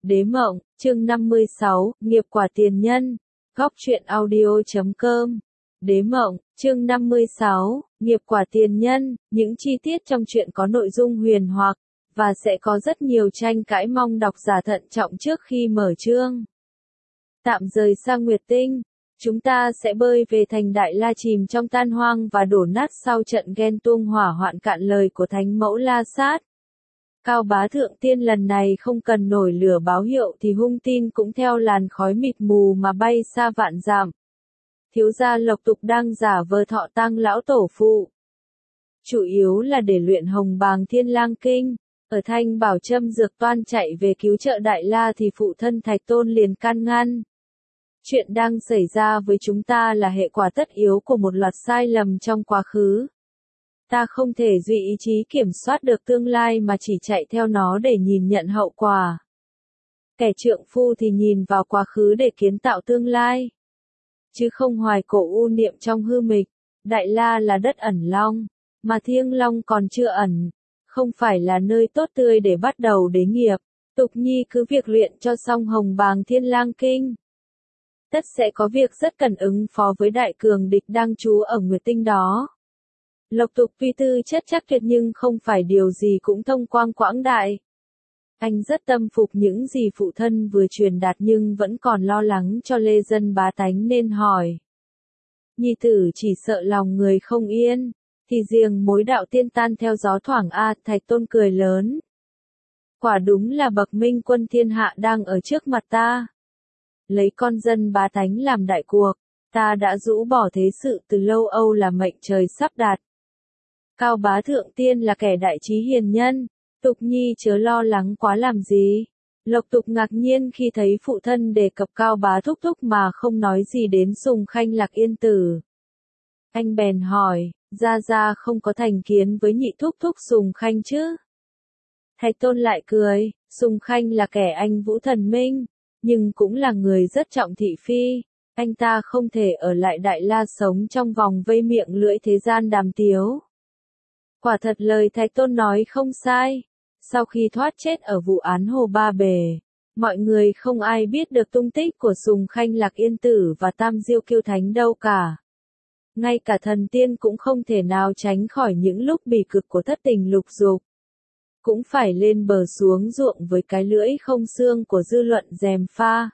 Đế mộng, chương 56, nghiệp quả tiền nhân. Góc truyện audio.com. Đế mộng, chương 56, nghiệp quả tiền nhân. Những chi tiết trong truyện có nội dung huyền hoặc, và sẽ có rất nhiều tranh cãi, mong độc giả thận trọng trước khi mở chương. Tạm rời sang Nguyệt Tinh, chúng ta sẽ bơi về thành Đại La chìm trong tan hoang và đổ nát sau trận ghen tuông hỏa hoạn cạn lời của Thánh Mẫu La Sát. Cao Bá Thượng Tiên lần này không cần nổi lửa báo hiệu thì hung tin cũng theo làn khói mịt mù mà bay xa vạn dặm. Thiếu gia Lộc Tục đang giả vờ thọ tang lão tổ phụ, chủ yếu là để luyện Hồng Bàng Thiên Lang Kinh. Ở Thanh Bảo Trâm Dược Toan chạy về cứu trợ Đại La thì phụ thân Thạch Tôn liền can ngăn. Chuyện đang xảy ra với chúng ta là hệ quả tất yếu của một loạt sai lầm trong quá khứ. Ta không thể duy ý chí kiểm soát được tương lai mà chỉ chạy theo nó để nhìn nhận hậu quả. Kẻ trượng phu thì nhìn vào quá khứ để kiến tạo tương lai, chứ không hoài cổ u niệm trong hư mịch. Đại La là đất ẩn long, mà Thiêng Long còn chưa ẩn, không phải là nơi tốt tươi để bắt đầu đế nghiệp. Tục Nhi cứ việc luyện cho xong Hồng Bàng Thiên Lang Kinh. Tất sẽ có việc rất cần ứng phó với đại cường địch đang trú ở Nguyệt Tinh đó. Lộc Tục tuy tư chất chắc tuyệt nhưng không phải điều gì cũng thông quang quãng đại. Anh rất tâm phục những gì phụ thân vừa truyền đạt nhưng vẫn còn lo lắng cho lê dân bá tánh nên hỏi. Nhi tử chỉ sợ lòng người không yên, thì riêng mối đạo tiên tan theo gió thoảng a. Thạch Tôn cười lớn. Quả đúng là bậc minh quân thiên hạ đang ở trước mặt ta. Lấy con dân bá tánh làm đại cuộc, ta đã rũ bỏ thế sự từ lâu âu là mệnh trời sắp đặt. Cao Bá Thượng Tiên là kẻ đại trí hiền nhân, Tục Nhi chớ lo lắng quá làm gì. Lộc Tục ngạc nhiên khi thấy phụ thân đề cập Cao Bá thúc thúc mà không nói gì đến Sùng Khanh Lạc Yên tử. Anh bèn hỏi, gia không có thành kiến với nhị thúc thúc Sùng Khanh chứ? Thạch Tôn lại cười, Sùng Khanh là kẻ anh vũ thần minh, nhưng cũng là người rất trọng thị phi. Anh ta không thể ở lại Đại La sống trong vòng vây miệng lưỡi thế gian đàm tiếu. Quả thật lời Thạch Tôn nói không sai. Sau khi thoát chết ở vụ án Hồ Ba Bề, mọi người không ai biết được tung tích của Sùng Khanh Lạc Yên tử và Tam Diêu Kiêu Thánh đâu cả. Ngay cả thần tiên cũng không thể nào tránh khỏi những lúc bỉ cực của thất tình lục dục. Cũng phải lên bờ xuống ruộng với cái lưỡi không xương của dư luận gièm pha.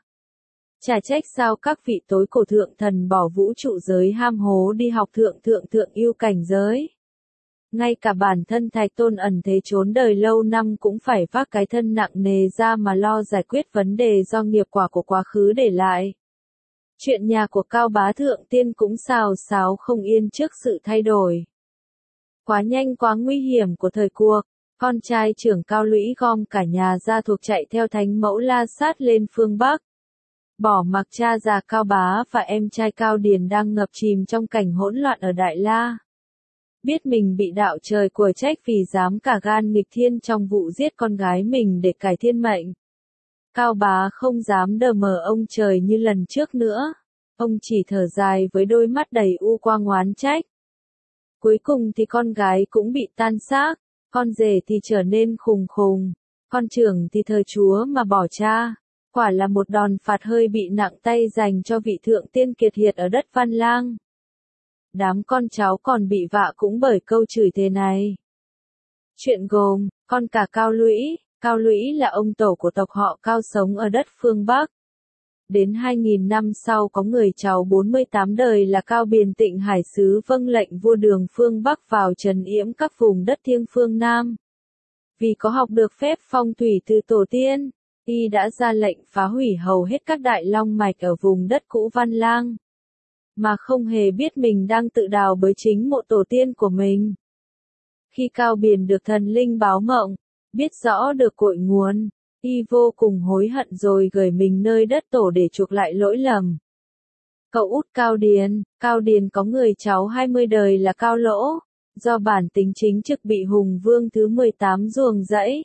Chả trách sao các vị tối cổ thượng thần bỏ vũ trụ giới ham hố đi học thượng yêu cảnh giới. Ngay cả bản thân Thạch Tôn ẩn thế trốn đời lâu năm cũng phải vác cái thân nặng nề ra mà lo giải quyết vấn đề do nghiệp quả của quá khứ để lại. Chuyện nhà của Cao Bá Thượng Tiên cũng xào xáo không yên trước sự thay đổi quá nhanh quá nguy hiểm của thời cuộc. Con trai trưởng Cao Lũy gom cả nhà ra thuộc chạy theo Thánh Mẫu La Sát lên phương Bắc. Bỏ mặc cha già Cao Bá và em trai Cao Điền đang ngập chìm trong cảnh hỗn loạn ở Đại La. Biết mình bị đạo trời của trách vì dám cả gan nghịch thiên trong vụ giết con gái mình để cải thiên mệnh. Cao Bá không dám đờ mờ ông trời như lần trước nữa. Ông chỉ thở dài với đôi mắt đầy u quang oán trách. Cuối cùng thì con gái cũng bị tan xác, con rể thì trở nên khùng khùng, con trưởng thì thờ chúa mà bỏ cha. Quả là một đòn phạt hơi bị nặng tay dành cho vị thượng tiên kiệt hiệt ở đất Văn Lang. Đám con cháu còn bị vạ cũng bởi câu chửi thề này. Chuyện gồm, con cả Cao Lũy là ông tổ của tộc họ Cao sống ở đất phương Bắc. Đến 2000 năm sau có người cháu 48 đời là Cao Biền Tịnh Hải Sứ vâng lệnh vua Đường phương Bắc vào trấn yểm các vùng đất thiêng phương Nam. Vì có học được phép phong thủy từ tổ tiên, y đã ra lệnh phá hủy hầu hết các đại long mạch ở vùng đất cũ Văn Lang. Mà không hề biết mình đang tự đào bới chính mộ tổ tiên của mình. Khi Cao Biền được thần linh báo mộng, biết rõ được cội nguồn, y vô cùng hối hận rồi gửi mình nơi đất tổ để chuộc lại lỗi lầm. Cậu út Cao Điền có người cháu 20 đời là Cao Lỗ, do bản tính chính trực bị Hùng Vương thứ 18 ruồng rẫy.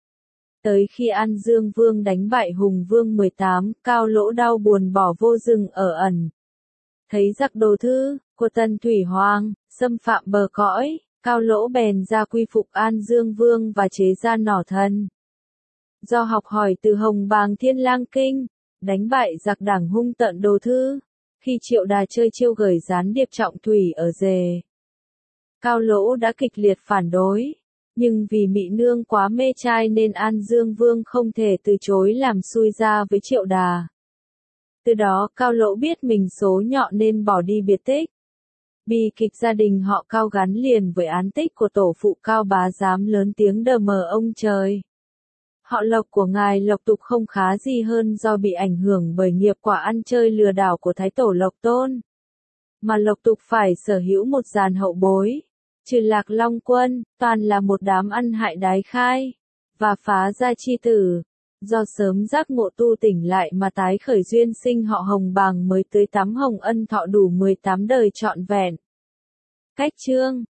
Tới khi An Dương Vương đánh bại Hùng Vương 18, Cao Lỗ đau buồn bỏ vô rừng ở ẩn. Thấy giặc đồ thư của Tần Thủy Hoàng xâm phạm bờ cõi, Cao Lỗ bèn ra quy phục An Dương Vương và chế ra nỏ thần. Do học hỏi từ Hồng Bàng Thiên Lang Kinh, đánh bại giặc Đảng hung tận Đồ Thư, khi Triệu Đà chơi chiêu gửi gián điệp trọng thủy ở Dề. Cao Lỗ đã kịch liệt phản đối, nhưng vì Mị Nương quá mê trai nên An Dương Vương không thể từ chối làm xui ra với Triệu Đà. Từ đó Cao Lỗ biết mình số nhọ nên bỏ đi biệt tích. Bi kịch gia đình họ Cao gắn liền với án tích của tổ phụ Cao Bá Giám lớn tiếng đờ mờ ông trời. Họ Lộc của ngài Lộc Tục không khá gì hơn do bị ảnh hưởng bởi nghiệp quả ăn chơi lừa đảo của Thái Tổ Lộc Tôn. Mà Lộc Tục phải sở hữu một dàn hậu bối, trừ Lạc Long Quân, toàn là một đám ăn hại đái khai, và phá gia chi tử. Do sớm giác ngộ tu tỉnh lại mà tái khởi duyên sinh họ Hồng Bàng mới tưới tắm Hồng Ân thọ đủ 18 đời trọn vẹn. Cách chương